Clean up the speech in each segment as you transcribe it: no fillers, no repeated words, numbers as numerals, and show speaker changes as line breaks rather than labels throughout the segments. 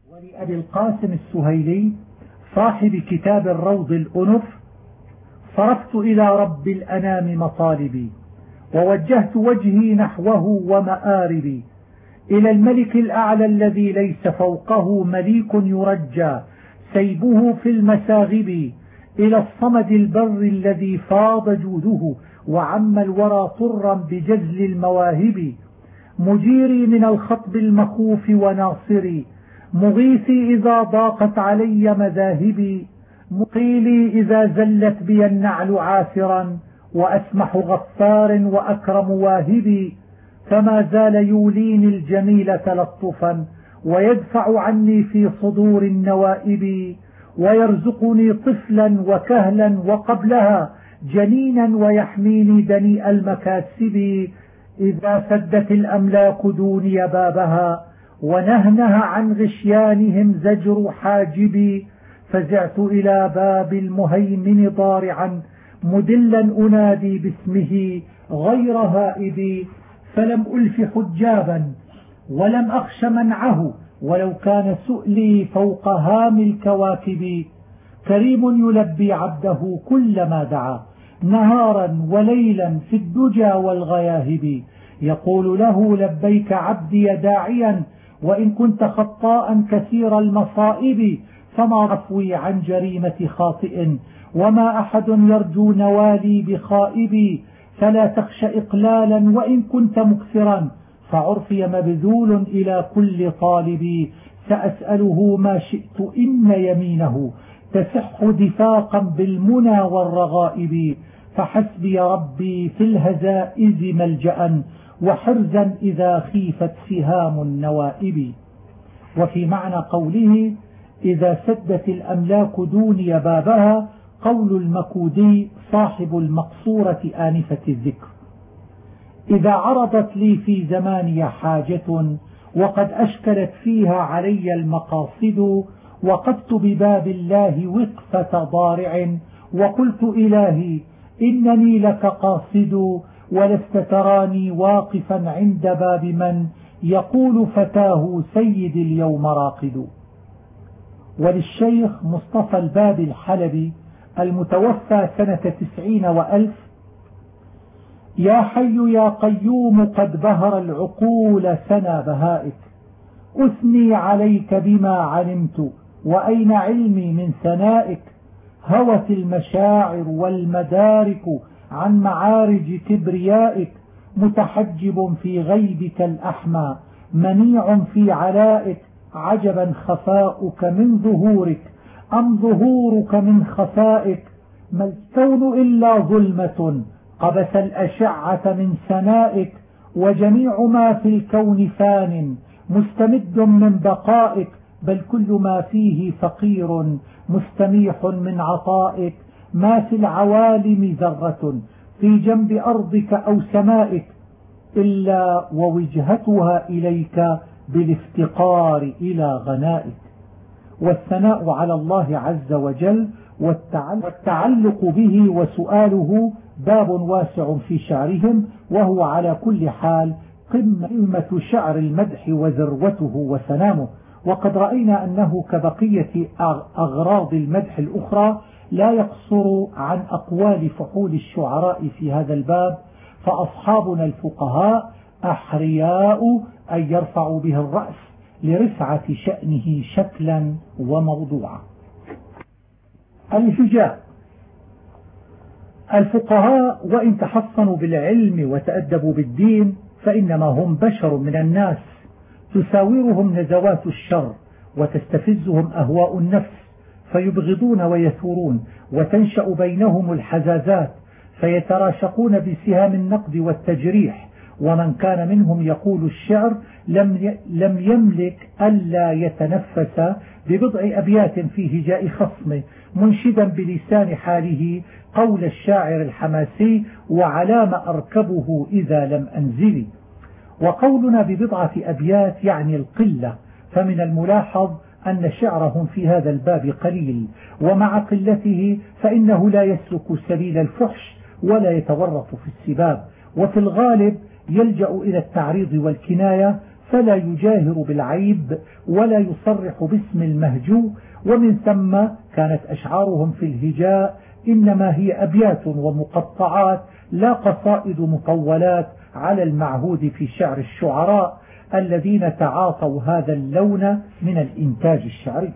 ولأبي القاسم السهيلي صاحب كتاب الروض الأنف: صرفت إلى رب الأنام مطالبي، ووجهت وجهي نحوه ومآربي، إلى الملك الأعلى الذي ليس فوقه مليك يرجى سيبه في المساغب، إلى الصمد البر الذي فاض جوده وعم الورى طرا بجزل المواهب، مجيري من الخطب المخوف وناصري، مغيثي إذا ضاقت علي مذاهبي، مقيلي إذا زلت بي النعل عاثرا، وأسمح غفار وأكرم واهبي، فما زال يوليني الجميل تلطفا، ويدفع عني في صدور النوائب، ويرزقني طفلا وكهلا وقبلها جنينا، ويحميني دنيء المكاسب، إذا سدت الأملاك دوني بابها، ونهنه عن غشيانهم زجر حاجبي، فزعت إلى باب المهيمن ضارعا مدلا أنادي باسمه غير هائبي، فلم ألف حجابا ولم أخش منعه، ولو كان سؤلي فوق هام الكواكب، كريم يلبي عبده كلما دعا نهارا وليلا في الدجى والغياهب، يقول له لبيك عبدي داعيا، وإن كنت خطاء كثير المصائب، فما عفوي عن جريمة خاطئ، وما أحد يرجو نوالي بخائب، فلا تخش إقلالا وإن كنت مكثرا، فعرفي مبذول إلى كل طالب، سأسأله ما شئت إن يمينه تسح دفاقا بالمنى والرغائب، فحسبي ربي في الهزائز ملجأ، وحرزا إذا خيفت سهام النوائب. وفي معنى قوله إذا سدت الأملاك دوني بابها قول المكودي صاحب المقصورة آنفة الذكر: إذا عرضت لي في زماني حاجة، وقد أشكلت فيها علي المقاصد، وقفت بباب الله وقفة ضارع، وقلت إلهي إنني لك قاصد، ولست تراني واقفا عند باب من يقول فتاه سيدي اليوم راقد. وللشيخ مصطفى الباب الحلبي المتوفى سنة 90 وألف: يا حي يا قيوم قد بهر العقول سنا بهائك، أثني عليك بما علمت وأين علمي من ثنائك، هوت المشاعر والمدارك عن معارج كبريائك، متحجب في غيبك الأحمى منيع في علائك، عجبا خفاؤك من ظهورك أم ظهورك من خفائك، ما الكون إلا ظلمة قبس الأشعة من سنائك، وجميع ما في الكون فان مستمد من بقائك، بل كل ما فيه فقير مستميح من عطائك، ما في العوالم ذرة في جنب أرضك أو سمائك إلا ووجهتها إليك بالافتقار إلى غنائك. والثناء على الله عز وجل والتعلق به وسؤاله باب واسع في شعرهم، وهو على كل حال قمة شعر المدح وذروته وسنامه. وقد رأينا أنه كبقية أغراض المدح الأخرى لا يقصر عن أقوال فحول الشعراء في هذا الباب، فأصحابنا الفقهاء أحرياء أن يرفعوا به الرأس لرفعة شأنه شكلا وموضوعا. الهجاء: الفقهاء وإن تحصنوا بالعلم وتأدبوا بالدين فإنما هم بشر من الناس، تساورهم نزوات الشر وتستفزهم أهواء النفس، فيبغضون ويثورون، وتنشأ بينهم الحزازات، فيتراشقون بسهام النقد والتجريح. ومن كان منهم يقول الشعر لم يملك ألا يتنفس ببضع أبيات في هجاء خصمه، منشدا بلسان حاله قول الشاعر الحماسي: وعلام أركبه إذا لم أنزلي. وقولنا ببضعة أبيات يعني القلة، فمن الملاحظ أن شعرهم في هذا الباب قليل، ومع قلته فإنه لا يسلك سبيل الفحش ولا يتورط في السباب، وفي الغالب يلجأ إلى التعريض والكناية، فلا يجاهر بالعيب ولا يصرح باسم المهجو. ومن ثم كانت أشعارهم في الهجاء إنما هي أبيات ومقطعات لا قصائد مطولات على المعهود في شعر الشعراء الذين تعاطوا هذا اللون من الإنتاج الشعري.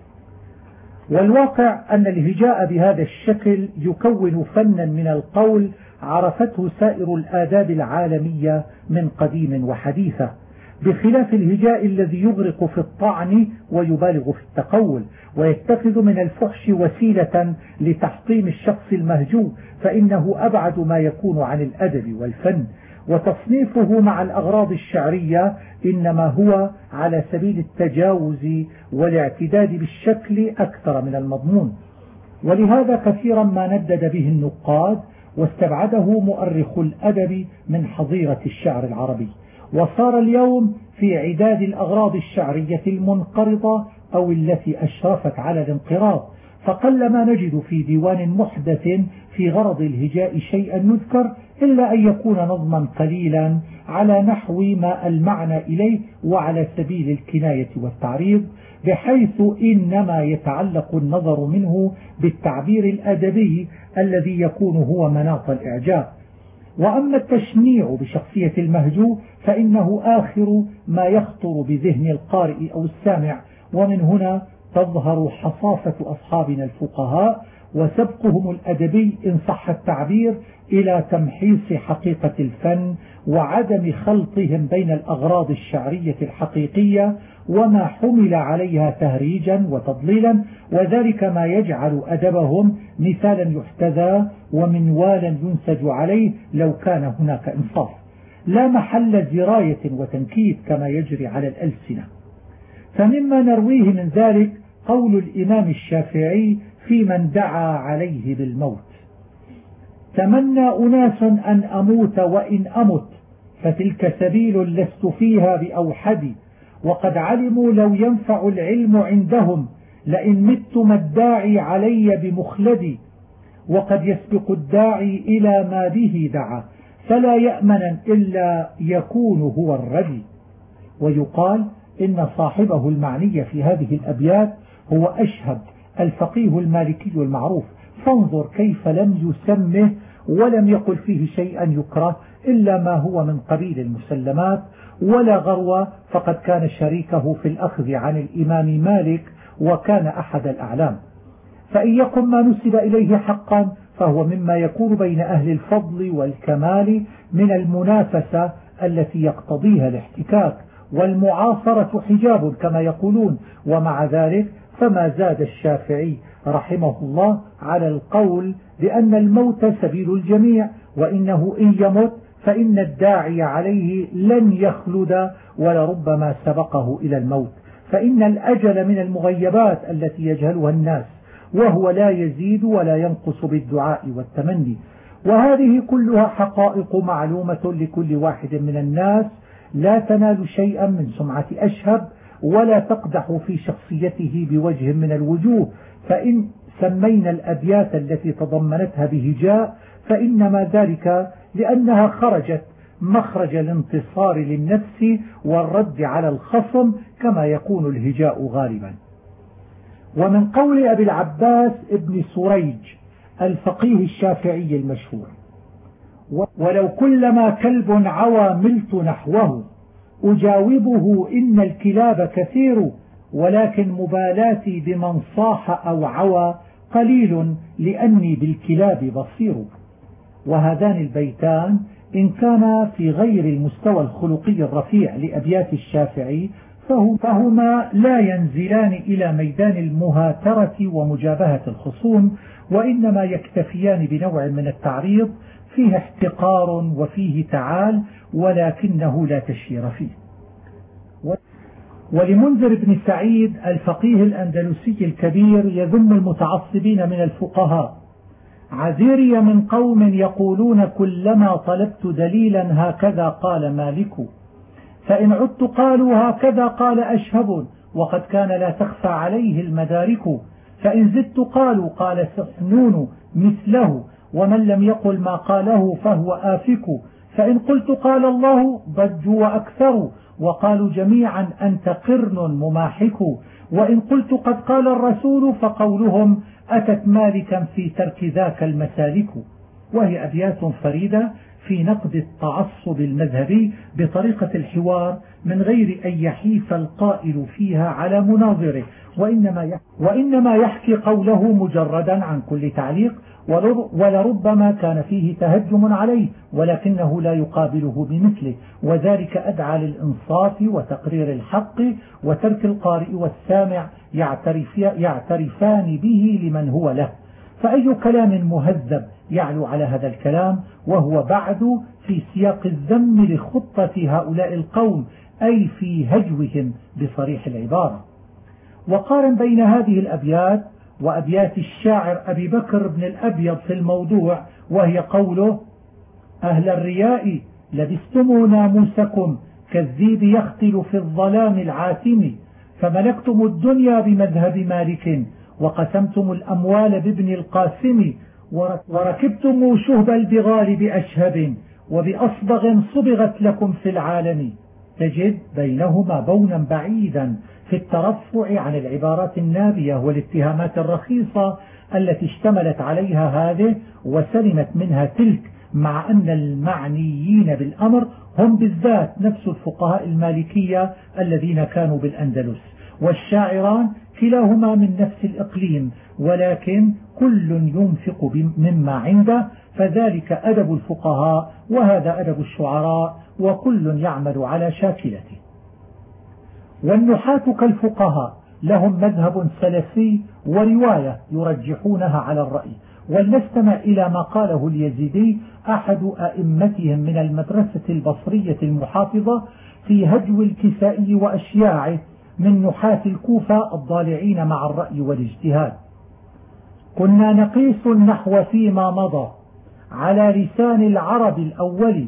والواقع أن الهجاء بهذا الشكل يكون فنا من القول عرفته سائر الآداب العالمية من قديم وحديثة، بخلاف الهجاء الذي يغرق في الطعن ويبالغ في التقول ويتخذ من الفحش وسيلة لتحطيم الشخص المهجو، فإنه أبعد ما يكون عن الأدب والفن. وتصنيفه مع الأغراض الشعرية إنما هو على سبيل التجاوز والاعتداد بالشكل أكثر من المضمون. ولهذا كثيرا ما ندد به النقاد واستبعده مؤرخ الأدب من حظيرة الشعر العربي، وصار اليوم في عداد الأغراض الشعرية المنقرضة أو التي أشرفت على الانقراض، فقل ما نجد في ديوان محدث في غرض الهجاء شيئا يذكر إلا أن يكون نظما قليلا على نحو ما المعنى إليه وعلى سبيل الكناية والتعريض، بحيث إنما يتعلق النظر منه بالتعبير الأدبي الذي يكون هو مناط الإعجاب. وأما التشنيع بشخصية المهجو فإنه آخر ما يخطر بذهن القارئ أو السامع، ومن هنا تظهر حصافة أصحابنا الفقهاء وسبقهم الأدبي إن صح التعبير إلى تمحيص حقيقة الفن وعدم خلطهم بين الأغراض الشعرية الحقيقية وما حمل عليها تهريجا وتضليلا، وذلك ما يجعل أدبهم مثالا يحتذى ومنوالا ينسج عليه لو كان هناك إنصاف، لا محل زراية وتنكيت كما يجري على الألسنة. فمما نرويه من ذلك قول الإمام الشافعي في من دعا عليه بالموت: تمنى أناس أن أموت وإن أمت، فتلك سبيل لست فيها بأوحد، وقد علموا لو ينفع العلم عندهم لئن مت ما الداعي علي بمخلدي، وقد يسبق الداعي إلى ما به دعا، فلا يأمنا إلا يكون هو الردي. ويقال إن صاحبه المعني في هذه الأبيات هو أشهب الفقيه المالكي المعروف، فانظر كيف لم يسمه ولم يقل فيه شيئا يكره إلا ما هو من قبيل المسلمات ولا غروة، فقد كان شريكه في الأخذ عن الإمام مالك وكان أحد الأعلام. فإن يكن ما نسب إليه حقا فهو مما يكون بين أهل الفضل والكمال من المنافسة التي يقتضيها الاحتكاك، والمعاصرة حجاب كما يقولون. ومع ذلك فما زاد الشافعي رحمه الله على القول بأن الموت سبيل الجميع، وإنه إن يمت فإن الداعي عليه لن يخلد ولربما سبقه إلى الموت، فإن الأجل من المغيبات التي يجهلها الناس، وهو لا يزيد ولا ينقص بالدعاء والتمني. وهذه كلها حقائق معلومة لكل واحد من الناس، لا تنال شيئا من سمعة أشهب ولا تقدح في شخصيته بوجه من الوجوه. فإن سمينا الأبيات التي تضمنتها بهجاء فإنما ذلك لأنها خرجت مخرج الانتصار للنفس والرد على الخصم كما يكون الهجاء غالبا. ومن قول أبي العباس ابن سريج الفقيه الشافعي المشهور: ولو كلما كلب عوى ملت نحوه، أجاوبه إن الكلاب كثير، ولكن مبالاتي بمن صاح أو عوى قليل لأني بالكلاب بصير. وهذان البيتان إن كان في غير المستوى الخلقي الرفيع لأبيات الشافعي فهما لا ينزلان إلى ميدان المهاترة ومجابهة الخصوم، وإنما يكتفيان بنوع من التعريض فيه احتقار وفيه تعال، ولكنه لا تشير فيه. ولمنذر بن سعيد الفقيه الأندلسي الكبير يذم المتعصبين من الفقهاء: عذيري من قوم يقولون كلما طلبت دليلا هكذا قال مالك، فإن عدت قالوا هكذا قال أشهب، وقد كان لا تخفى عليه المدارك، فإن زدت قالوا قال سحنون مثله، ومن لم يقل ما قاله فهو آفك، فإن قلت قال الله ضجوا وأكثروا، وقالوا جميعا أنت قرن مماحك، وإن قلت قد قال الرسول فقولهم أتت مالكا في ترك ذاك المسالك. وهي أبيات فريدة في نقد التعصب المذهبي بطريقة الحوار من غير أن يحيف القائل فيها على مناظره، وإنما يحكي قوله مجردا عن كل تعليق، ولربما كان فيه تهجم عليه ولكنه لا يقابله بمثله، وذلك أدعى للإنصاف وتقرير الحق وترك القارئ والسامع يعترفان به لمن هو له. فأي كلام مهذب يعلو على هذا الكلام، وهو بعد في سياق الذم لخطة هؤلاء القوم، أي في هجوهم بصريح العبارة. وقارن بين هذه الأبيات وأبيات الشاعر أبي بكر بن الأبيض في الموضوع، وهي قوله أهل الرياء لبستم ناموسكم كالذيب يختل في الظلام العاتم، فملكتم الدنيا بمذهب مالك وقسمتم الأموال بابن القاسم، وركبتم شهب البغال بأشهب وبأصبغ صبغت لكم في العالم. تجد بينهما بونا بعيدا في الترفع عن العبارات النابية والاتهامات الرخيصة التي اشتملت عليها هذه وسلمت منها تلك، مع أن المعنيين بالأمر هم بالذات نفس الفقهاء المالكية الذين كانوا بالأندلس، والشاعران كلاهما من نفس الإقليم، ولكن كل ينفق مما عنده، فذلك أدب الفقهاء وهذا أدب الشعراء، وكل يعمل على شاكلته. والنحاة كالفقهاء لهم مذهب سلفي ورواية يرجحونها على الرأي. ولنستمع إلى ما قاله اليزيدي أحد أئمتهم من المدرسة البصرية المحافظة في هجو الكسائي وأشياعه من نحاة الكوفة الضالعين مع الرأي والاجتهاد: كنا نقيس النحو فيما مضى على لسان العرب الأول،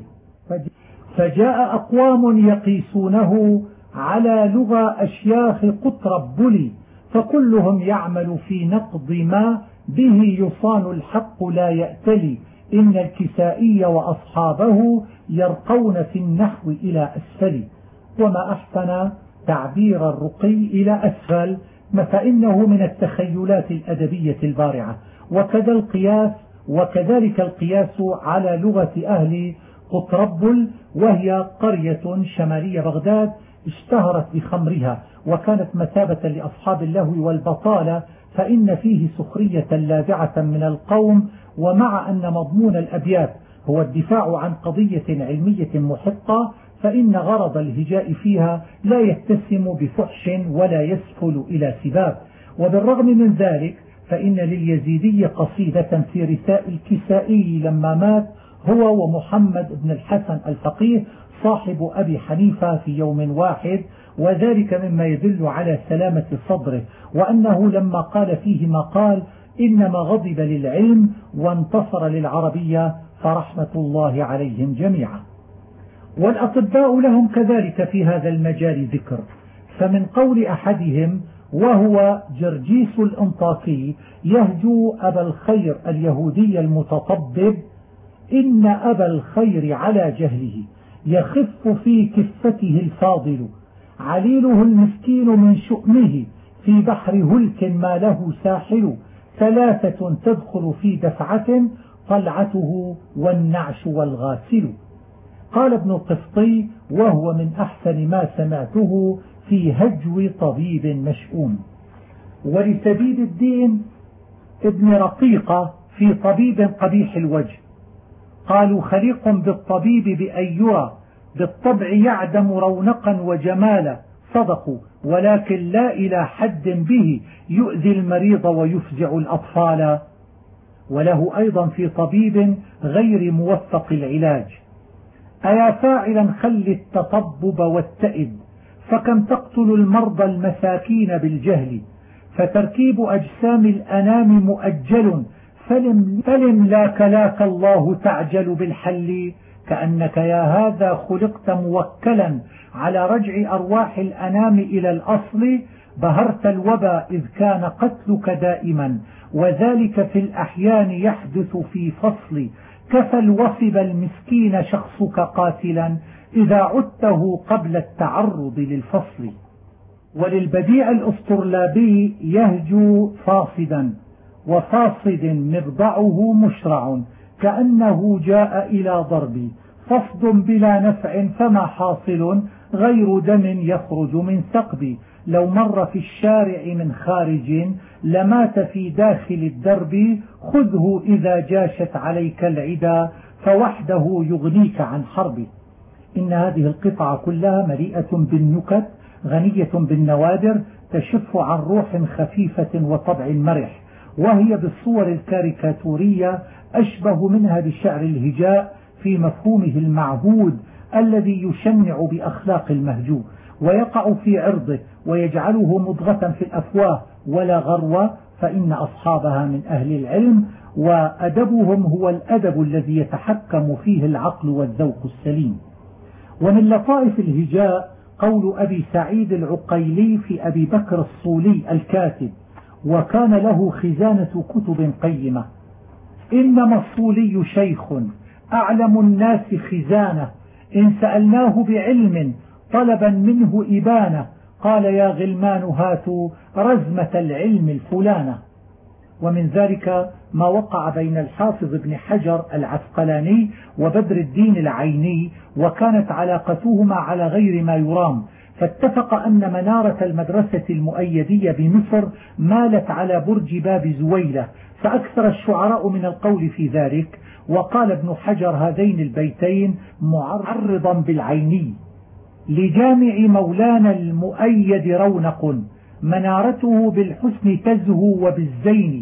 فجاء أقوام يقيسونه على لغة أشياخ قطربلي، فكلهم يعمل في نقض ما به يصان الحق لا يأتلي، إن الكسائي وأصحابه يرقون في النحو إلى أسفل، وما أحسن تعبير الرقي إلى أسفل، فإنه من التخيلات الأدبية البارعة. وكذلك القياس على لغة أهل قطربل، وهي قرية شمالية بغداد اشتهرت بخمرها وكانت مثابة لأصحاب اللهو والبطالة، فإن فيه سخرية لاذعة من القوم. ومع أن مضمون الأبيات هو الدفاع عن قضية علمية محقة، فإن غرض الهجاء فيها لا يتسم بفحش ولا يسفل إلى سباب. وبالرغم من ذلك فإن لليزيدي قصيدة في رثاء الكسائي لما مات هو ومحمد بن الحسن الفقيه صاحب أبي حنيفة في يوم واحد، وذلك مما يدل على سلامة صدره، وأنه لما قال فيه ما قال إنما غضب للعلم وانتصر للعربية فرحمة الله عليهم جميعا. والأطباء لهم كذلك في هذا المجال ذكر، فمن قول أحدهم وهو جرجيس الأنطاكي يهجو أبا الخير اليهودي المتطبب: إن أبا الخير على جهله يخف في كفته الفاضل، عليله المسكين من شؤمه في بحر هلك ما له ساحل، ثلاثة تدخل في دفعة طلعته والنعش والغاسل. قال ابن القسطي وهو من أحسن ما سمعته في هجو طبيب مشؤوم. ولسبيل الدين ابن رقيقة في طبيب قبيح الوجه قالوا: خليق بالطبيب بأن يرى بالطبع يعدم رونقا وجمالا، صدقوا، ولكن لا إلى حد به يؤذي المريض ويفزع الأطفال. وله أيضا في طبيب غير موفق العلاج: أيا فاعلا خل التطبب والتئب، فكم تقتل المرضى المساكين بالجهل، فتركيب أجسام الأنام مؤجل، فلم لاك الله تعجل بالحل، كأنك يا هذا خلقت موكلا على رجع أرواح الأنام إلى الأصل، بهرت الوبا إذ كان قتلك دائما، وذلك في الأحيان يحدث في فصل، كفى الوصب المسكين شخصك قاتلا، إذا عدته قبل التعرض للفصل. وللبديع الأسطرلابي يهجو فاصدا، وفاصد مبضعه مشرع، كأنه جاء إلى ضربي، فصد بلا نفع فما حاصل غير دم يخرج من ثقبي، لو مر في الشارع من خارج لمات في داخل الدرب، خذه إذا جاشت عليك العدا فوحده يغنيك عن حربي. إن هذه القطعة كلها مليئة بالنكت غنية بالنوادر، تشف عن روح خفيفة وطبع مرح، وهي بالصور الكاريكاتورية أشبه منها بشعر الهجاء في مفهومه المعهود الذي يشنع بأخلاق المهجو ويقع في عرضه ويجعله مضغة في الأفواه ولا غروة، فإن أصحابها من أهل العلم، وأدبهم هو الأدب الذي يتحكم فيه العقل والذوق السليم. ومن لطائف الهجاء قول أبي سعيد العقيلي في أبي بكر الصولي الكاتب، وكان له خزانة كتب قيمة: إنما الصولي شيخ أعلم الناس خزانة، إن سألناه بعلم طلبا منه إبانة، قال يا غلمان هاتوا رزمة العلم الفلانة. ومن ذلك ما وقع بين الحافظ ابن حجر العسقلاني وبدر الدين العيني، وكانت علاقتهما على غير ما يرام، فاتفق أن منارة المدرسة المؤيدية بمصر مالت على برج باب زويلة، فأكثر الشعراء من القول في ذلك. وقال ابن حجر هذين البيتين معرضا بالعيني: لجامع مولانا المؤيد رونق، منارته بالحسن تزهو وبالزين،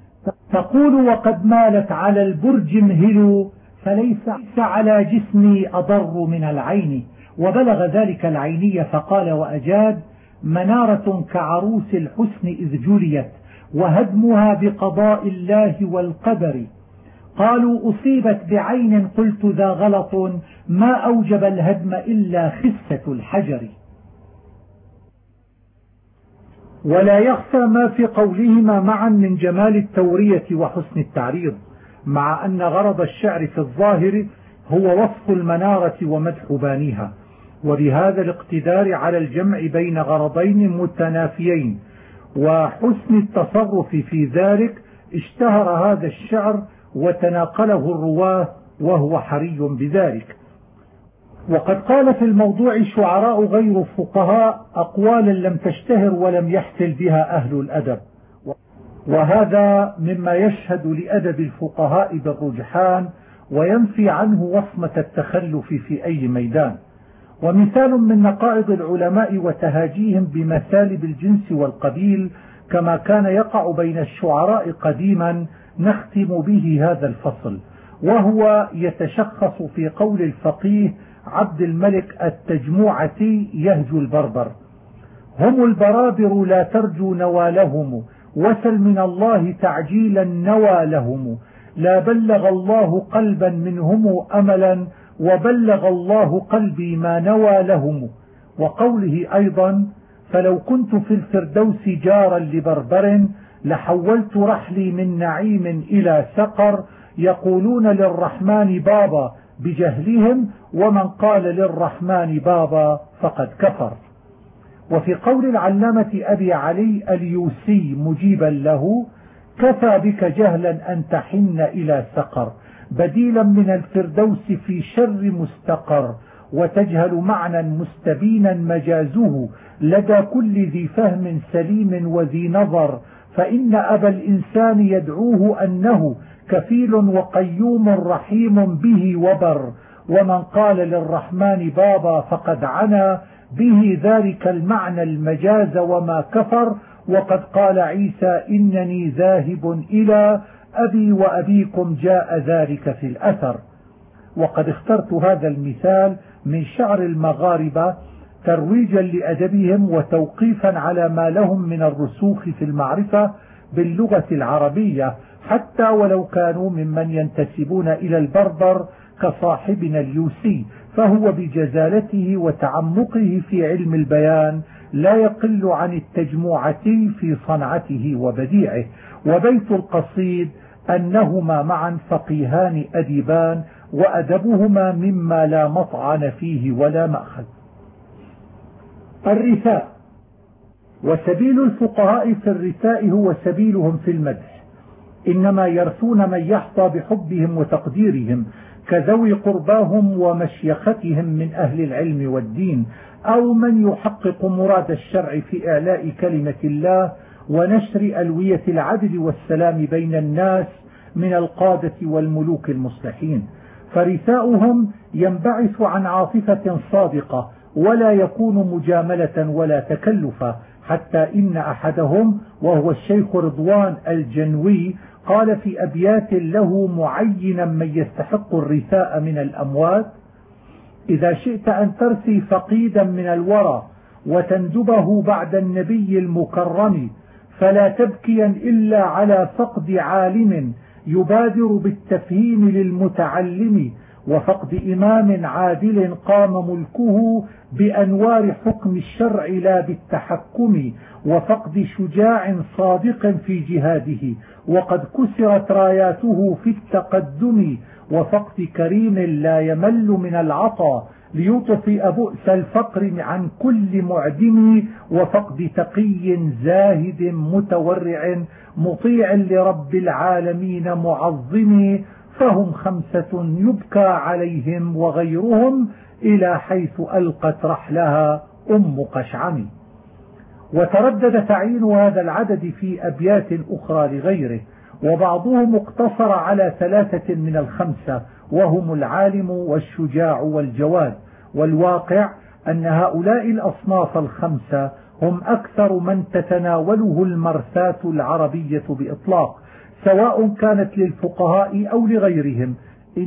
تقول وقد مالت على البرج مهل، فليس على جسمي أضر من العين. وبلغ ذلك العيني فقال وأجاد: منارة كعروس الحسن إذ جليت، وهدمها بقضاء الله والقدر. قالوا أصيبت بعين، قلت ذا غلط، ما أوجب الهدم إلا خسة الحجر. ولا يخفى ما في قولهما معا من جمال التورية وحسن التعريض، مع أن غرض الشعر في الظاهر هو وصف المنارة ومدح بانيها، وبهذا الاقتدار على الجمع بين غرضين متنافيين وحسن التصرف في ذلك اشتهر هذا الشعر وتناقله الرواه، وهو حري بذلك. وقد قال في الموضوع شعراء غير فقهاء أقوالا لم تشتهر ولم يحتل بها أهل الأدب، وهذا مما يشهد لأدب الفقهاء بالرجحان وينفي عنه وصمة التخلف في أي ميدان. ومثال من نقائض العلماء وتهاجيهم بمثالب الجنس والقبيل كما كان يقع بين الشعراء قديما نختم به هذا الفصل، وهو يتشخص في قول الفقيه عبد الملك التجموعتي يهجو البربر: هم البرابر لا ترجو نوالهم، وسل من الله تعجيلا نوى لهم، لا بلغ الله قلبا منهم أملا، وبلغ الله قلبي ما نوى لهم. وقوله أيضا: فلو كنت في الفردوس جارا لبربر، لحولت رحلي من نعيم إلى سقر، يقولون للرحمن بابا بجهلهم، ومن قال للرحمن بابا فقد كفر. وفي قول العلامة أبي علي اليوسي مجيبا له: كفى بك جهلا أن تحن إلى سقر، بديلا من الفردوس في شر مستقر، وتجهل معنى مستبينا مجازه لدى كل ذي فهم سليم وذي نظر، فإن أبا الإنسان يدعوه أنه كفيل وقيوم رحيم به وبر، ومن قال للرحمن بابا فقد عنا به ذلك المعنى المجاز وما كفر. وقد قال عيسى: إنني ذاهب إلى أبي وأبيكم، جاء ذلك في الأثر. وقد اخترت هذا المثال من شعر المغاربة ترويجا لأدبهم وتوقيفا على ما لهم من الرسوخ في المعرفة باللغة العربية، حتى ولو كانوا ممن ينتسبون إلى البربر كصاحبنا اليوسي، فهو بجزالته وتعمقه في علم البيان لا يقل عن التجموعتي في صنعته وبديعه. وبيت القصيد أنهما معا فقيهان أديبان، وأدبهما مما لا مطعن فيه ولا مأخذ. الرثاء. وسبيل الفقهاء في الرثاء هو سبيلهم في المدح، إنما يرثون من يحظى بحبهم وتقديرهم كذوي قرباهم ومشيختهم من أهل العلم والدين، أو من يحقق مراد الشرع في إعلاء كلمة الله ونشر ألوية العدل والسلام بين الناس من القادة والملوك المصلحين. فرثاؤهم ينبعث عن عاطفة صادقة ولا يكون مجاملة ولا تكلفا، حتى إن أحدهم وهو الشيخ رضوان الجنوي قال في أبيات له معينا من يستحق الرثاء من الأموات: إذا شئت أن ترثي فقيدا من الورى وتندبه بعد النبي المكرم، فلا تبكيا إلا على فقد عالم يبادر بالتفهيم للمتعلم، وفقد إمام عادل قام ملكه بأنوار حكم الشرع لا بالتحكم، وفقد شجاع صادق في جهاده وقد كسرت راياته في التقدم، وفقد كريم لا يمل من العطا ليطفئ بؤس الفقر عن كل معدم، وفقد تقي زاهد متورع مطيع لرب العالمين معظم، فهم 5 يبكى عليهم وغيرهم إلى حيث ألقت رحلها أم قشعم. وتردد تعيين هذا العدد في أبيات أخرى لغيره، وبعضهم اقتصر على 3 من ال5 وهم العالم والشجاع والجواد. والواقع أن هؤلاء الأصناف ال5 هم أكثر من تتناوله المرثاة العربية بإطلاق، سواء كانت للفقهاء أو لغيرهم،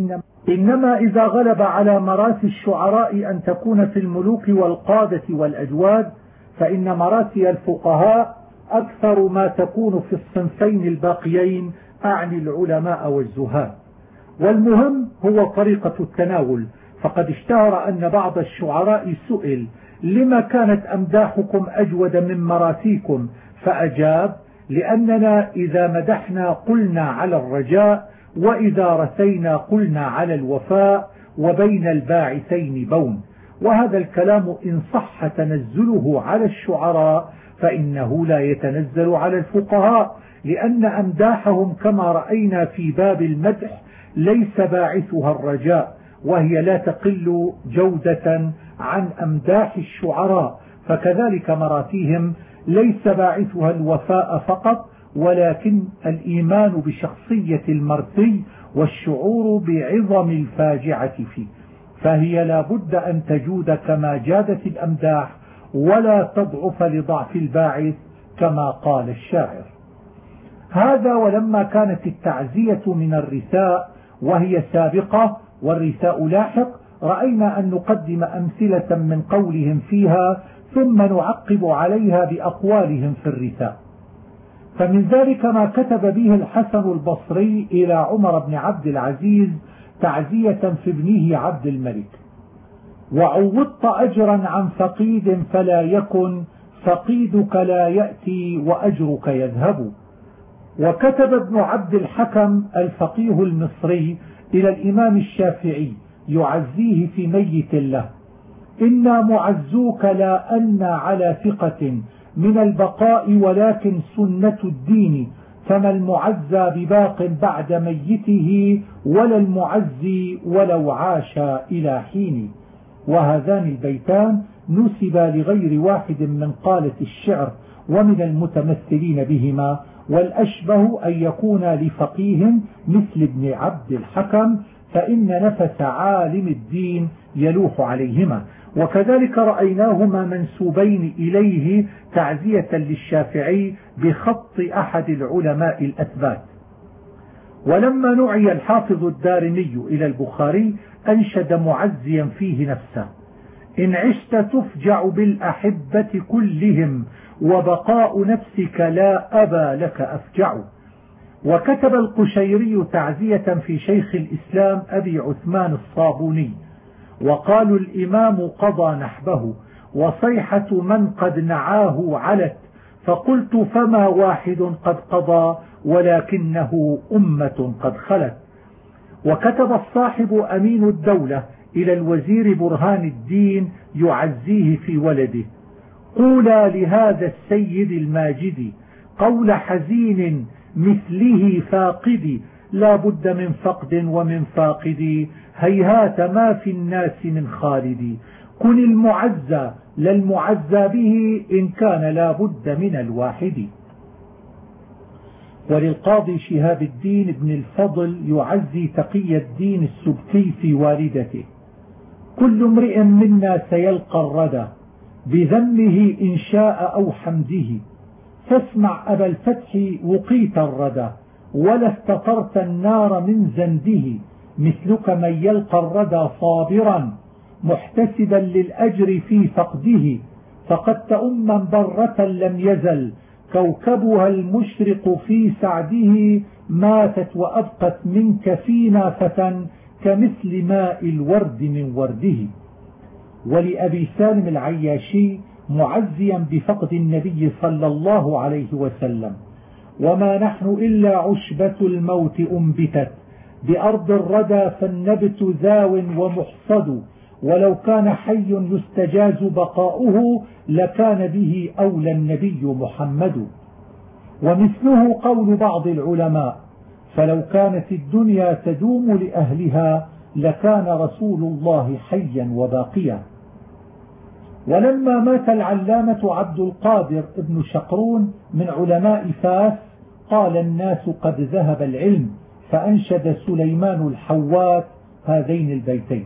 إنما إذا غلب على مراثي الشعراء أن تكون في الملوك والقادة والأجواد، فإن مراثي الفقهاء أكثر ما تكون في الصنفين الباقيين، أعني العلماء والزهاد. والمهم هو طريقة التناول، فقد اشتهر أن بعض الشعراء سئل: لما كانت أمداحكم أجود من مراثيكم؟ فأجاب: لأننا إذا مدحنا قلنا على الرجاء، وإذا رثينا قلنا على الوفاء، وبين الباعثين بون. وهذا الكلام إن صح تنزله على الشعراء فإنه لا يتنزل على الفقهاء، لأن أمداحهم كما رأينا في باب المدح ليس باعثها الرجاء، وهي لا تقل جودة عن أمداح الشعراء، فكذلك مراثيهم ليس باعثها الوفاء فقط، ولكن الإيمان بشخصية المرثي والشعور بعظم الفاجعة فيه، فهي لا بد أن تجود كما جادت الأمداح، ولا تضعف لضعف الباعث كما قال الشاعر. هذا ولما كانت التعزية من الرثاء وهي سابقة والرثاء لاحق، رأينا أن نقدم أمثلة من قولهم فيها ثم نعقب عليها بأقوالهم في الرثاء. فمن ذلك ما كتب به الحسن البصري إلى عمر بن عبد العزيز تعزية في ابنه عبد الملك: وعوضت أجرا عن فقيد فلا يكن، فقيدك لا يأتي وأجرك يذهب. وكتب ابن عبد الحكم الفقيه المصري إلى الإمام الشافعي يعزيه في ميت له: إنا معزوك لا أن على ثقة من البقاء، ولكن سنة الدين، فما المعزى بباق بعد ميته، ولا المعزي ولو عاش إلى حين. وهذان البيتان نسبا لغير واحد من قالة الشعر ومن المتمثلين بهما، والأشبه أن يكون لفقيه مثل ابن عبد الحكم، فإن نفس عالم الدين يلوح عليهما. وكذلك رأيناهما منسوبين إليه تعزية للشافعي بخط أحد العلماء الأثبات. ولما نعي الحافظ الدارمي إلى البخاري أنشد معزيا فيه نفسه: إن عشت تفجع بالأحبة كلهم، وبقاء نفسك لا أبا لك أفجع. وكتب القشيري تعزية في شيخ الإسلام أبي عثمان الصابوني: وقالوا الإمام قضى نحبه، وصيحة من قد نعاه علت، فقلت فما واحد قد قضى ولكنه أمة قد خلت. وكتب الصاحب أمين الدولة إلى الوزير برهان الدين يعزيه في ولده: قولا لهذا السيد الماجد قول حزين مثله فاقد، لا بد من فقد ومن فاقد، هيهات ما في الناس من خالد. كن المعزى لا المعزى به، إن كان لا بد من الواحد. وللقاضي شهاب الدين بن الفضل يعزي تقي الدين السبكي في والدته: كل امرئ منا سيلقى الردى بذمه إن شاء أو حمده، فاسمع أبا الفتح وقيت الردى ولا استطرت النار من زنده، مثلك من يلقى الردى صابرا محتسبا للأجر في فقده، فقدت أما برة لم يزل كوكبها المشرق في سعده، ماتت وأبقت منك فينا فتى كمثل ماء الورد من ورده. ولأبي سالم العياشي معزيا بفقد النبي صلى الله عليه وسلم: وما نحن إلا عشبة الموت أنبتت بأرض الردى، فالنبت ذاو ومحصد، ولو كان حي يستجاز بقاؤه لكان به أولى النبي محمد. ومثله قول بعض العلماء: فلو كانت الدنيا تدوم لأهلها لكان رسول الله حيا وباقيا. ولما مات العلامة عبد القادر ابن شقرون من علماء فاس قال الناس قد ذهب العلم، فأنشد سليمان الحوات هذين البيتين: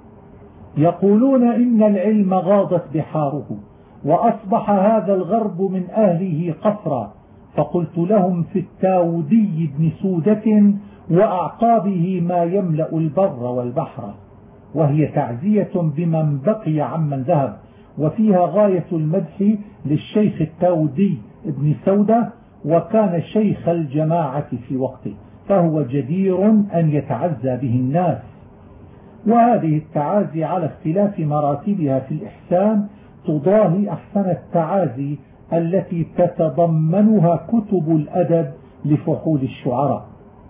يقولون إن العلم غاضت بحاره، وأصبح هذا الغرب من أهله قصرا، فقلت لهم في التاودي بن سودة وأعقابه ما يملأ البر والبحر. وهي تعزية بمن بقي عمن ذهب، وفيها غاية المدح للشيخ التاودي بن سودة، وكان شيخ الجماعة في وقته، فهو جدير أن يتعزى به الناس. وهذه التعازي على اختلاف مراتبها في الإحسان تضاهي أحسن التعازي التي تتضمنها كتب الأدب لفحول الشعراء،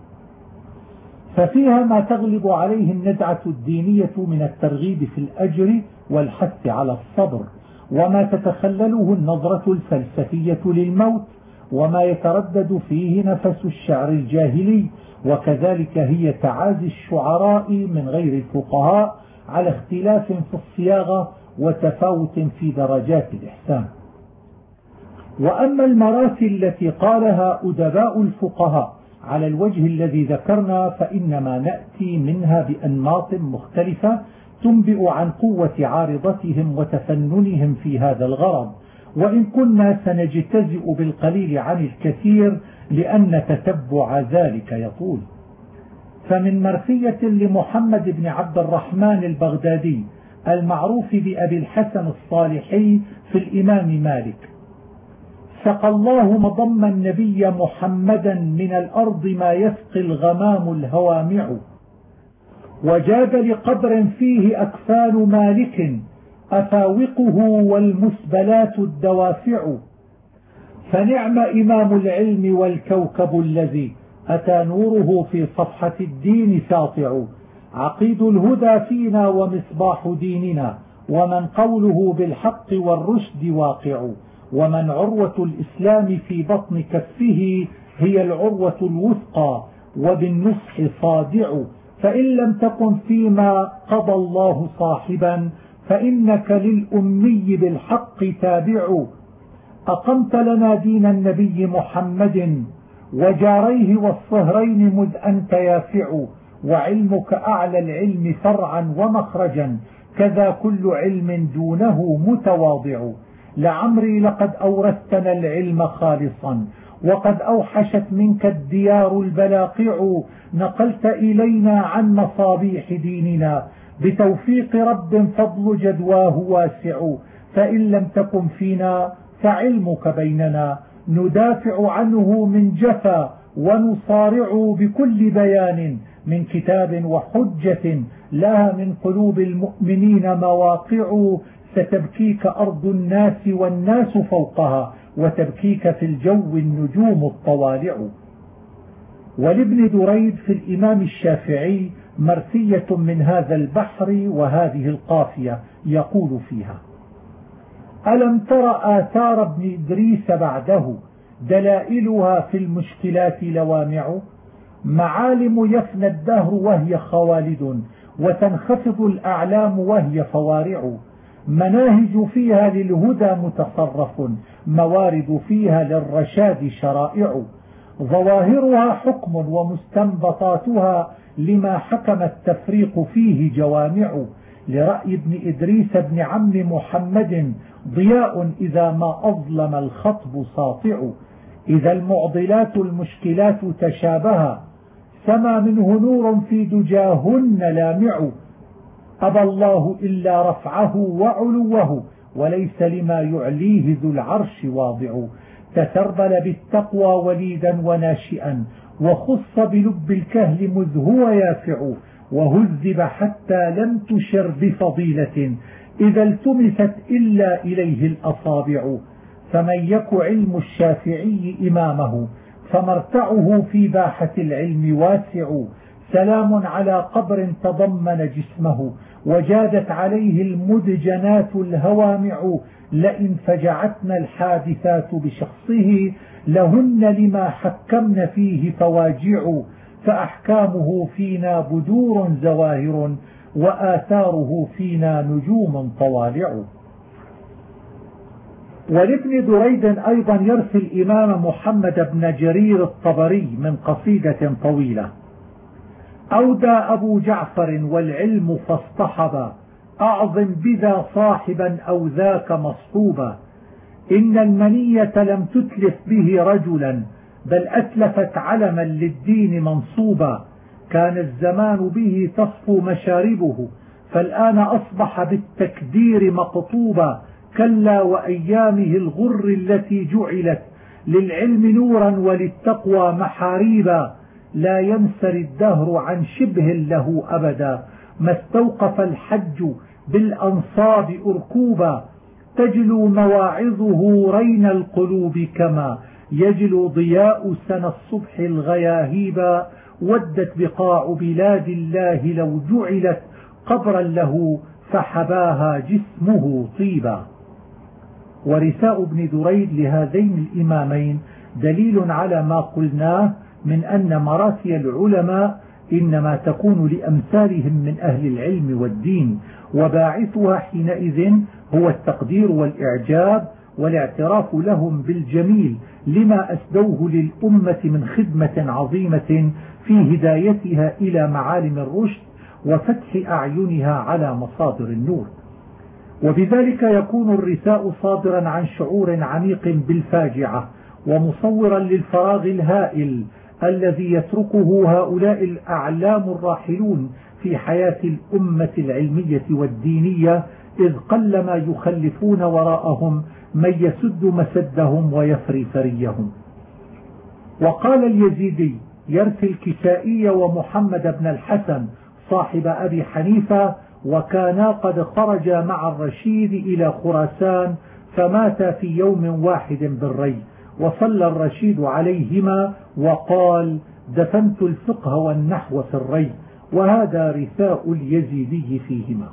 ففيها ما تغلب عليه النزعة الدينية من الترغيب في الأجر والحث على الصبر، وما تتخلله النظرة الفلسفية للموت، وما يتردد فيه نفس الشعر الجاهلي. وكذلك هي تعازي الشعراء من غير الفقهاء على اختلاف في الصياغة وتفاوت في درجات الإحسان. وأما المراسي التي قالها أدباء الفقهاء على الوجه الذي ذكرنا، فإنما نأتي منها بأنماط مختلفة تنبئ عن قوة عارضتهم وتفننهم في هذا الغرض، وإن كنا سنجتزئ بالقليل عن الكثير لأن تتبع ذلك يطول. فمن مرثية لمحمد بن عبد الرحمن البغدادي المعروف بأبي الحسن الصالحي في الإمام مالك: سقى الله مضم النبي محمدا من الأرض ما يسقي الغمام الهوامع، وجاد لقبر فيه أكفان مالك أفاوقه والمسبلات الدوافع، فنعم إمام العلم والكوكب الذي أتى نوره في صفحة الدين ساطع، عقيد الهدى فينا ومصباح ديننا، ومن قوله بالحق والرشد واقع، ومن عروة الإسلام في بطن كفه هي العروة الوثقى، وبالنصح صادع، فإن لم تكن فيما قضى الله صاحبا فإنك للأمي بالحق تابع، أقمت لنا دين النبي محمد وجاريه والصهرين مذ أنت يافع، وعلمك أعلى العلم فرعا ومخرجا، كذا كل علم دونه متواضع، لعمري لقد أورثتنا العلم خالصا، وقد أوحشت منك الديار البلاقع، نقلت إلينا عن مصابيح ديننا، بتوفيق رب فضل جدواه واسع، فإن لم تكن فينا فعلمك بيننا، ندافع عنه من جفا ونصارع بكل بيان، من كتاب وحجة لها من قلوب المؤمنين مواقع، ستبكيك أرض الناس والناس فوقها، وتبكيك في الجو النجوم الطوالع. ولابن دريد في الإمام الشافعي مرثية من هذا البحر وهذه القافية يقول فيها: ألم تر آثار ابن إدريس بعده، دلائلها في المشكلات لوامع، معالم يفنى الدهر وهي خوالد، وتنخفض الأعلام وهي فوارع، مناهج فيها للهدى متصرف، موارد فيها للرشاد شرائع، ظواهرها حكم ومستنبطاتها لما حكم التفريق فيه جوامع، لرأي ابن إدريس بن عم محمد ضياء إذا ما أظلم الخطب ساطع، إذا المعضلات المشكلات تشابها، سما منه نور في دجاهن لامع، أبى الله إلا رفعه وعلوه، وليس لما يعليه ذو العرش واضع، تسربل بالتقوى وليدا وناشئا، وخص بلب الكهل مذ هو يافع، وهذب حتى لم تشر بفضيلة، إذا التمست إلا إليه الأصابع، فمن يك علم الشافعي إمامه، فمرتعه في باحة العلم واسع، سلام على قبر تضمن جسمه، وجادت عليه المدجنات الهوامع، لئن فجعتنا الحادثات بشخصه، لهن لما حكمن فيه فواجع، فأحكامه فينا بدور زواهر، وآثاره فينا نجوم طوالع. ولابن دريد أيضا يرثي الإمام محمد بن جرير الطبري من قصيدة طويلة: أودى أبو جعفر والعلم فاصطحبا، أعظم بذا صاحبا أو ذاك مصحوبا، إن المنية لم تتلف به رجلا، بل أتلفت علما للدين منصوبا، كان الزمان به تصفو مشاربه، فالآن أصبح بالتكدير مقطوبا، كلا وأيامه الغر التي جعلت للعلم نورا وللتقوى محاريبا، لا ينسر الدهر عن شبه له أبدا، ما استوقف الحج بالأنصاب أركوبا، تجلو مواعظه رين القلوب كما يجلو ضياء سنى الصبح الغياهيبا، ودت بقاع بلاد الله لو جعلت قبرا له، فحباها جسمه طيبا. ورثاء ابن دريد لهذين الإمامين دليل على ما قلناه من أن مراسي العلماء إنما تكون لأمثالهم من أهل العلم والدين، وباعثها حينئذ هو التقدير والإعجاب والاعتراف لهم بالجميل لما أسدوه للأمة من خدمة عظيمة في هدايتها إلى معالم الرشد وفتح أعينها على مصادر النور. وبذلك يكون الرثاء صادرا عن شعور عميق بالفاجعة، ومصورا للفراغ الهائل الذي يتركه هؤلاء الأعلام الراحلون في حياة الأمة العلمية والدينية، إذ قلما يخلفون وراءهم من يسد مسدهم ويفري فريهم. وقال اليزيدي يرثي الكسائي ومحمد بن الحسن صاحب أبي حنيفة، وكانا قد خرجا مع الرشيد إلى خراسان، فماتا في يوم واحد بالري، وصلى الرشيد عليهما وقال: دفنت الفقه والنحو في الري. وهذا رثاء اليزيدي فيهما: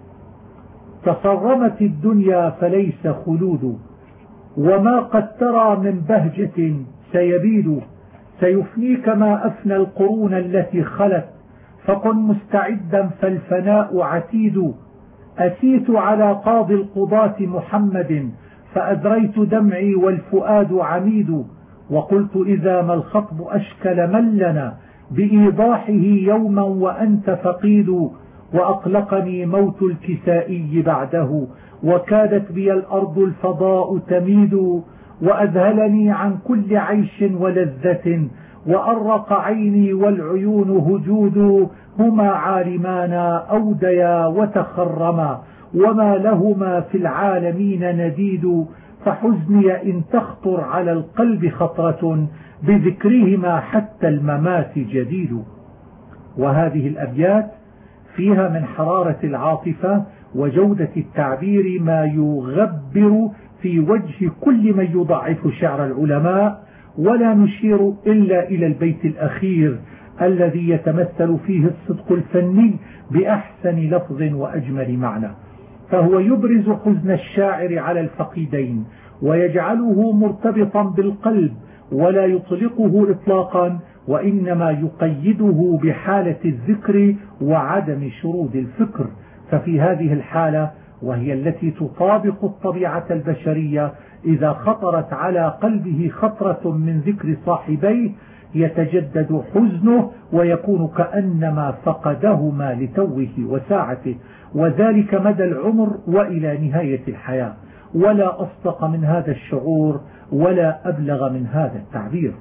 تصرمت الدنيا فليس خلود، وما قد ترى من بهجة سيبيد، سيفنيك ما أفنى القرون التي خلت، فكن مستعدا فالفناء عتيد. أتيت على قاضي القضاة محمد، فأدريت دمعي والفؤاد عميد، وقلت إذا ما الخطب أشكل ملنا بإيضاحه يوما وأنت فقيد، وأقلقني موت الكسائي بعده، وكادت بي الأرض الفضاء تميد، وأذهلني عن كل عيش ولذة، وأرق عيني والعيون هجود، هما عالمان أوديا وتخرما، وما لهما في العالمين نديد، فحزني إن تخطر على القلب خطرة، بذكرهما حتى الممات جديد. وهذه الأبيات فيها من حرارة العاطفة وجودة التعبير ما يغبر في وجه كل من يضعف شعر العلماء، ولا نشير إلا إلى البيت الأخير الذي يتمثل فيه الصدق الفني بأحسن لفظ وأجمل معنى، فهو يبرز حزن الشاعر على الفقيدين ويجعله مرتبطا بالقلب ولا يطلقه إطلاقا، وإنما يقيده بحالة الذكر وعدم شرود الفكر. ففي هذه الحالة، وهي التي تطابق الطبيعة البشرية، إذا خطرت على قلبه خطرة من ذكر صاحبيه يتجدد حزنه ويكون كأنما فقدهما لتوه وساعته، وذلك مدى العمر وإلى نهاية الحياة. ولا أصدق من هذا الشعور ولا أبلغ من هذا التعبير.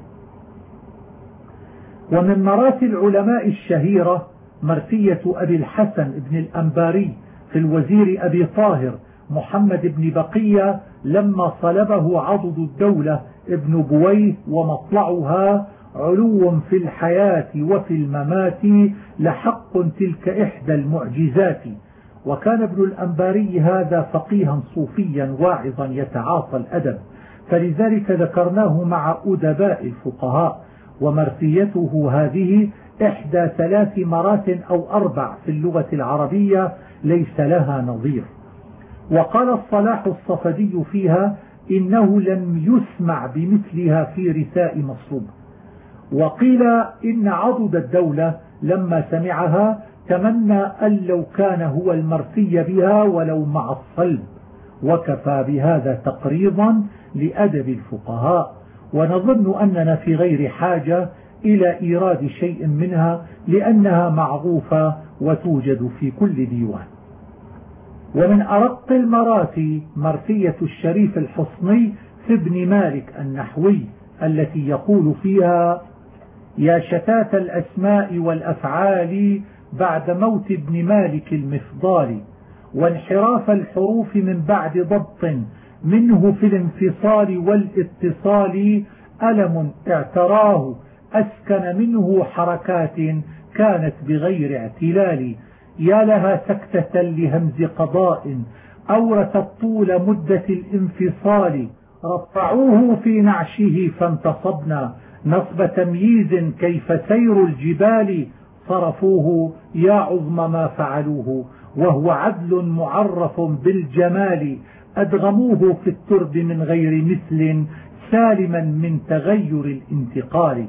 ومن مرات العلماء الشهيرة مرثية أبي الحسن بن الأنباري في الوزير أبي طاهر محمد بن بقية لما صلبه عضد الدولة ابن بويه ومطلعها علو في الحياة وفي الممات لحق تلك إحدى المعجزات. وكان ابن الأنباري هذا فقيها صوفيا واعظا يتعاطى الأدب، فلذلك ذكرناه مع أدباء الفقهاء. ومرثيته هذه إحدى 3 مرات أو 4 في اللغة العربية ليس لها نظير. وقال الصلاح الصفدي فيها إنه لم يسمع بمثلها في رثاء مصلوب. وقيل إن عضد الدولة لما سمعها تمنى أن لو كان هو المرثي بها ولو مع الصلب، وكفى بهذا تقريضا لأدب الفقهاء. ونظن أننا في غير حاجة إلى إيراد شيء منها لأنها معروفة وتوجد في كل ديوان. ومن أرق المراتي مرثية الشريف الحصني في ابن مالك النحوي التي يقول فيها: يا شتات الأسماء والأفعال بعد موت ابن مالك المفضال، وانحراف الحروف من بعد ضبط منه في الانفصال والاتصال، ألم اعتراه أسكن منه حركات كانت بغير اعتلال، يا لها سكتة لهمز قضاء أورثت طول مدة الانفصال، رفعوه في نعشه فانتصبنا نصب تمييز كيف سير الجبال، صرفوه يا عظم ما فعلوه وهو عدل معرف بالجمال، أدغموه في الترب من غير مثل سالما من تغير الانتقال.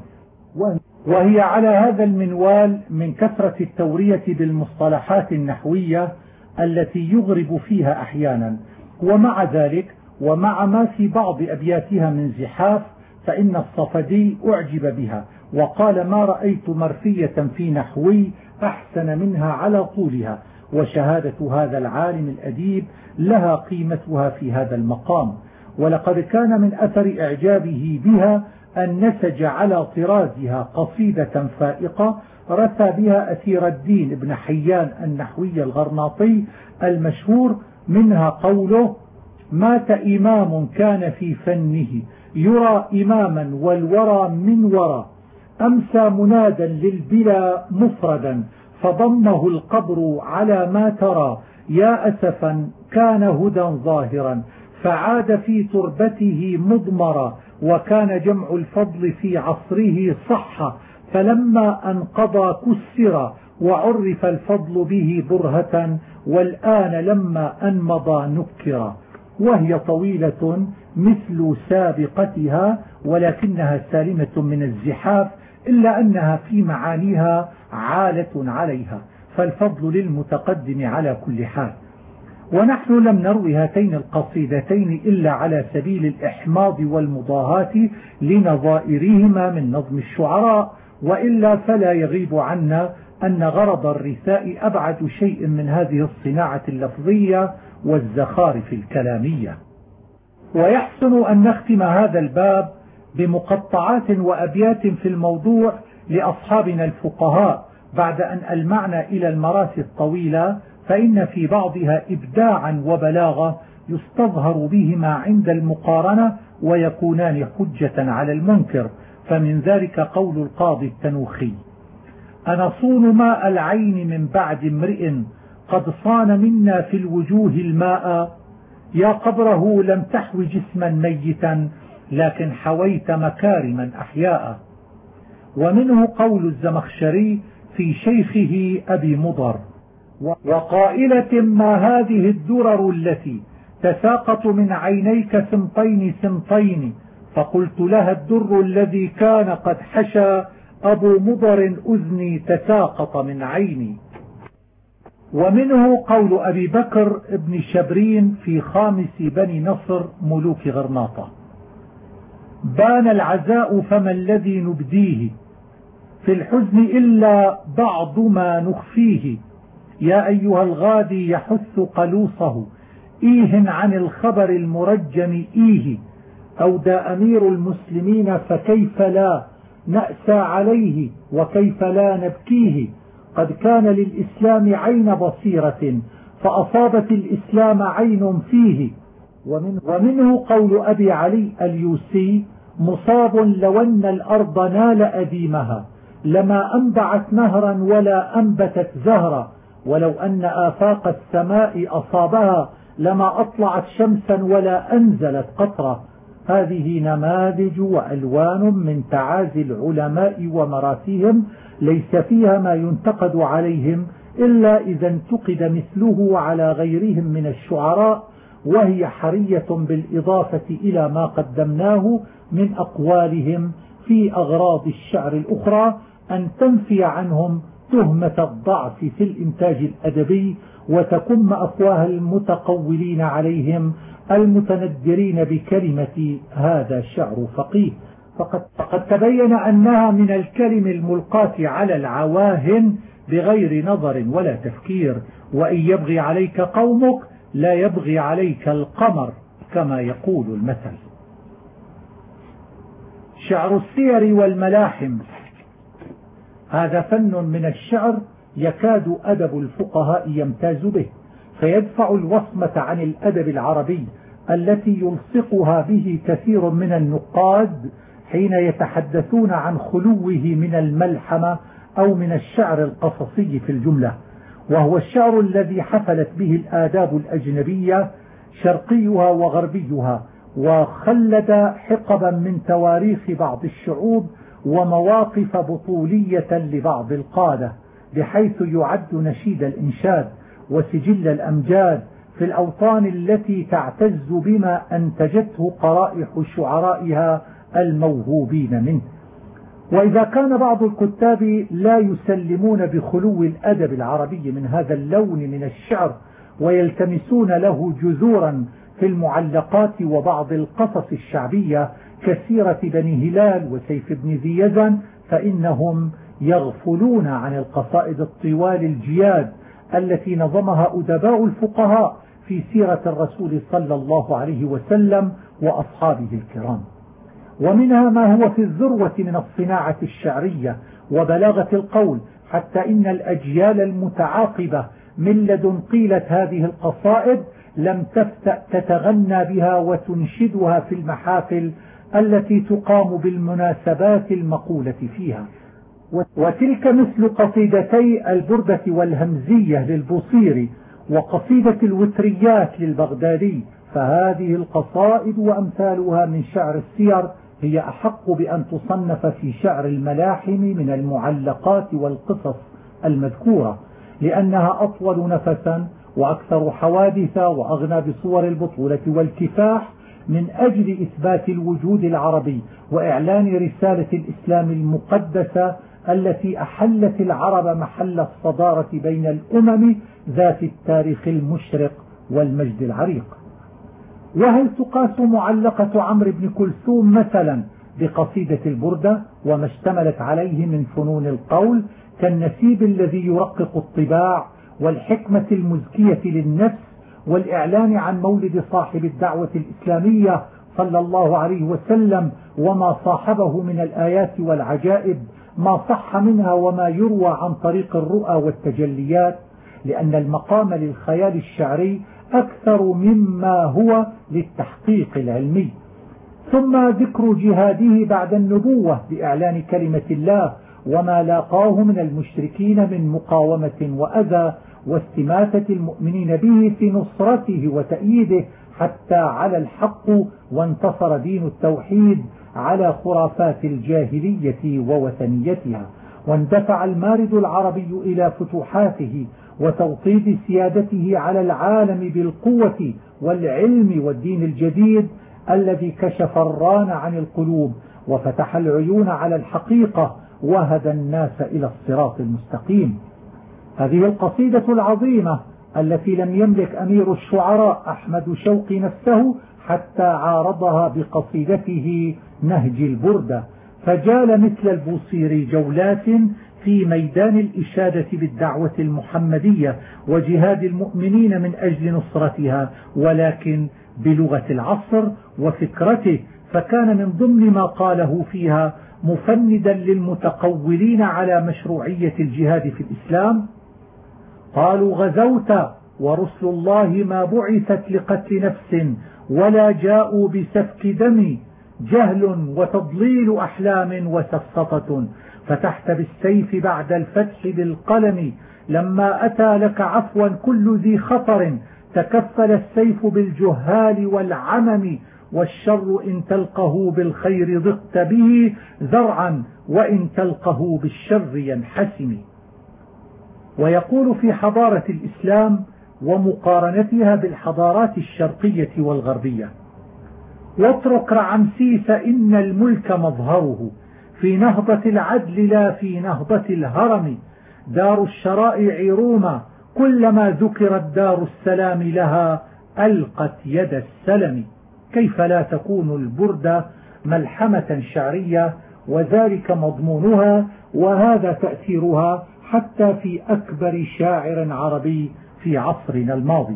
وهي على هذا المنوال من كثرة التورية بالمصطلحات النحوية التي يغرب فيها أحيانا. ومع ذلك ومع ما في بعض أبياتها من زحاف فإن الصفدي أعجب بها وقال: ما رأيت مرثية في نحوي أحسن منها على طولها. وشهادة هذا العالم الأديب لها قيمتها في هذا المقام. ولقد كان من أثر إعجابه بها أن نسج على طرازها قصيدة فائقة رثى بها أثير الدين ابن حيان النحوي الغرناطي المشهور، منها قوله: مات إمام كان في فنه يرى إماما والورى من وراء، أمسى منادا للبلا مفردا فضمه القبر على ما ترى، يا أسفا كان هدى ظاهرا فعاد في تربته مضمرا، وكان جمع الفضل في عصره صح فلما أنقضى كسر، وعرف الفضل به برهة والآن لما أنمضى نكرا. وهي طويلة مثل سابقتها ولكنها سالمة من الزحاف، إلا أنها في معانيها عالة عليها، فالفضل للمتقدم على كل حال. ونحن لم نروي هاتين القصيدتين إلا على سبيل الإحماض والمضاهاة لنظائرهما من نظم الشعراء، وإلا فلا يغيب عنا أن غرض الرثاء أبعد شيء من هذه الصناعة اللفظية والزخارف الكلامية. ويحسن أن نختم هذا الباب بمقطعات وأبيات في الموضوع لأصحابنا الفقهاء بعد أن ألمعنا إلى المراسي الطويلة، فإن في بعضها إبداعا وبلاغة يستظهر بهما عند المقارنة ويكونان حجة على المنكر. فمن ذلك قول القاضي التنوخي: أنصون ماء العين من بعد امرئ قد صان منا في الوجوه الماء، يا قبره لم تحو جسما ميتا لكن حويت مكارما أحياء. ومنه قول الزمخشري في شيخه أبي مضر: وقائلة ما هذه الدرر التي تساقط من عينيك سمطين سمطين، فقلت لها الدر الذي كان قد حشى أبو مضر أذني تساقط من عيني. ومنه قول أبي بكر ابن شبرين في خامس بني نصر ملوك غرناطة: بان العزاء فما الذي نبديه في الحزن إلا بعض ما نخفيه، يا أيها الغادي يحث قلوصه إيه عن الخبر المرجم إيه، أودى أمير المسلمين فكيف لا نأسى عليه وكيف لا نبكيه، قد كان للإسلام عين بصيرة فأصابت الإسلام عين فيه. ومنه قول أبي علي اليوسي: مصاب لو أن الأرض نال أديمها لما أنبعت نهرا ولا أنبتت زهرا، ولو أن آفاق السماء أصابها لما أطلعت شمسا ولا أنزلت قطرة. هذه نماذج وألوان من تعازي العلماء ومراسيهم، ليس فيها ما ينتقد عليهم إلا إذا انتقد مثله على غيرهم من الشعراء، وهي حرية بالإضافة إلى ما قدمناه من أقوالهم في أغراض الشعر الأخرى أن تنفي عنهم تهمة الضعف في الإنتاج الأدبي، وتكم أفواه المتقولين عليهم المتندرين بكلمة هذا شعر فقيه. فقد تبين أنها من الكلم الملقاة على العواهن بغير نظر ولا تفكير، وإن يبغي عليك قومك لا يبغي عليك القمر كما يقول المثل. شعر السير والملاحم هذا فن من الشعر يكاد أدب الفقهاء يمتاز به، فيدفع الوصمة عن الأدب العربي التي يلصقها به كثير من النقاد حين يتحدثون عن خلوه من الملحمة أو من الشعر القصصي في الجملة، وهو الشعر الذي حفلت به الآداب الأجنبية شرقيها وغربيها، وخلد حقبا من تواريخ بعض الشعوب ومواقف بطولية لبعض القادة، بحيث يعد نشيد الإنشاد وسجل الأمجاد في الأوطان التي تعتز بما أنتجته قرائح شعرائها الموهوبين منه. وإذا كان بعض الكتاب لا يسلمون بخلو الأدب العربي من هذا اللون من الشعر ويلتمسون له جذورا في المعلقات وبعض القصص الشعبية كسيرة بني هلال وسيف بن ذي يزن، فإنهم يغفلون عن القصائد الطوال الجياد التي نظمها أدباء الفقهاء في سيرة الرسول صلى الله عليه وسلم وأصحابه الكرام. ومنها ما هو في الذروة من الصناعة الشعرية وبلاغة القول، حتى إن الأجيال المتعاقبة من لدن قيلت هذه القصائد لم تفتأ تتغنى بها وتنشدها في المحافل التي تقام بالمناسبات المقولة فيها. وتلك مثل قصيدتي البردة والهمزية للبوصيري وقصيدة الوتريات للبغدادي، فهذه القصائد وأمثالها من شعر السير هي أحق بأن تصنف في شعر الملاحم من المعلقات والقصص المذكورة، لأنها أطول نفسا وأكثر حوادث وأغنى بصور البطولة والكفاح من أجل إثبات الوجود العربي وإعلان رسالة الإسلام المقدسة التي أحلت العرب محل الصدارة بين الأمم ذات التاريخ المشرق والمجد العريق. وهل تقاس معلقة عمرو بن كلثوم مثلا بقصيدة البردة وما اشتملت عليه من فنون القول كالنسيب الذي يرقق الطباع والحكمة المزكية للنفس والإعلان عن مولد صاحب الدعوة الإسلامية صلى الله عليه وسلم وما صاحبه من الآيات والعجائب، ما صح منها وما يروى عن طريق الرؤى والتجليات، لأن المقام للخيال الشعري أكثر مما هو للتحقيق العلمي. ثم ذكر جهاده بعد النبوة بإعلان كلمة الله وما لاقاه من المشركين من مقاومة وأذى واستماتة المؤمنين به في نصرته وتأييده حتى على الحق، وانتصر دين التوحيد على خرافات الجاهلية ووثنيتها، واندفع المارد العربي إلى فتوحاته وتوطيد سيادته على العالم بالقوة والعلم والدين الجديد الذي كشف الران عن القلوب وفتح العيون على الحقيقة وهدى الناس إلى الصراط المستقيم. هذه القصيدة العظيمة التي لم يملك أمير الشعراء أحمد شوقي نفسه حتى عارضها بقصيدته نهج البردة، فجال مثل البوصيري جولات في ميدان الإشادة بالدعوة المحمدية وجهاد المؤمنين من أجل نصرتها، ولكن بلغة العصر وفكرته، فكان من ضمن ما قاله فيها مفندا للمتقولين على مشروعية الجهاد في الإسلام: قالوا غزوت ورسل الله ما بعثت لقتل نفس ولا جاءوا بسفك دم، جهل وتضليل أحلام وسفسطة، فتحت بالسيف بعد الفتح بالقلم، لما أتى لك عفوا كل ذي خطر، تكفل السيف بالجهال والعمم، والشر إن تلقه بالخير ضقت به ذرعا، وإن تلقه بالشر ينحسم. ويقول في حضارة الإسلام ومقارنتها بالحضارات الشرقية والغربية: واترك رعمسيس إن الملك مظهره، في نهضة العدل لا في نهضة الهرم، دار الشرائع روما كلما ذكرت دار السلام لها ألقت يد السلم. كيف لا تكون البردة ملحمة شعرية، وذلك مضمونها وهذا تأثيرها حتى في أكبر شاعر عربي في عصرنا الماضي.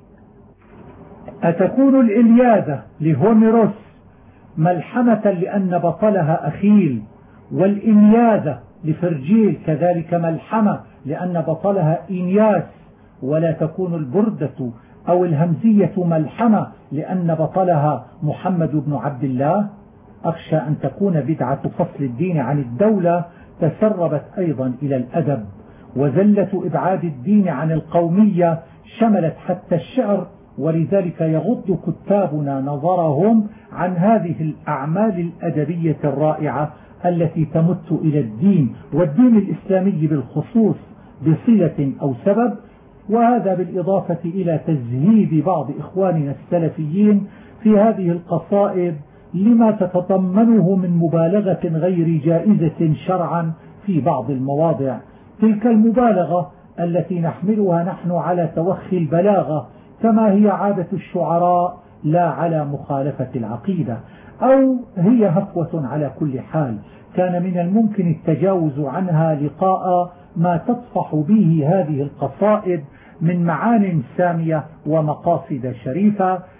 أتكون الإلياذة لهوميروس ملحمة لأن بطلها أخيل، والإنياذة لفرجيل كذلك ملحمة لأن بطلها إنياس، ولا تكون البردة أو الهمزية ملحمة لأن بطلها محمد بن عبد الله؟ أخشى أن تكون بدعة فصل الدين عن الدولة تسربت أيضا إلى الأدب، وزلة إبعاد الدين عن القومية شملت حتى الشعر، ولذلك يغض كتابنا نظرهم عن هذه الأعمال الأدبية الرائعة التي تمت إلى الدين والدين الإسلامي بالخصوص بصلة أو سبب، وهذا بالإضافة إلى تزهيد بعض إخواننا السلفيين في هذه القصائد لما تتضمنه من مبالغة غير جائزة شرعا في بعض المواضع، تلك المبالغة التي نحملها نحن على توخي البلاغة كما هي عادة الشعراء لا على مخالفة العقيدة، أو هي هفوة على كل حال كان من الممكن التجاوز عنها لقاء ما تطفح به هذه القصائد من معان سامية ومقاصد شريفة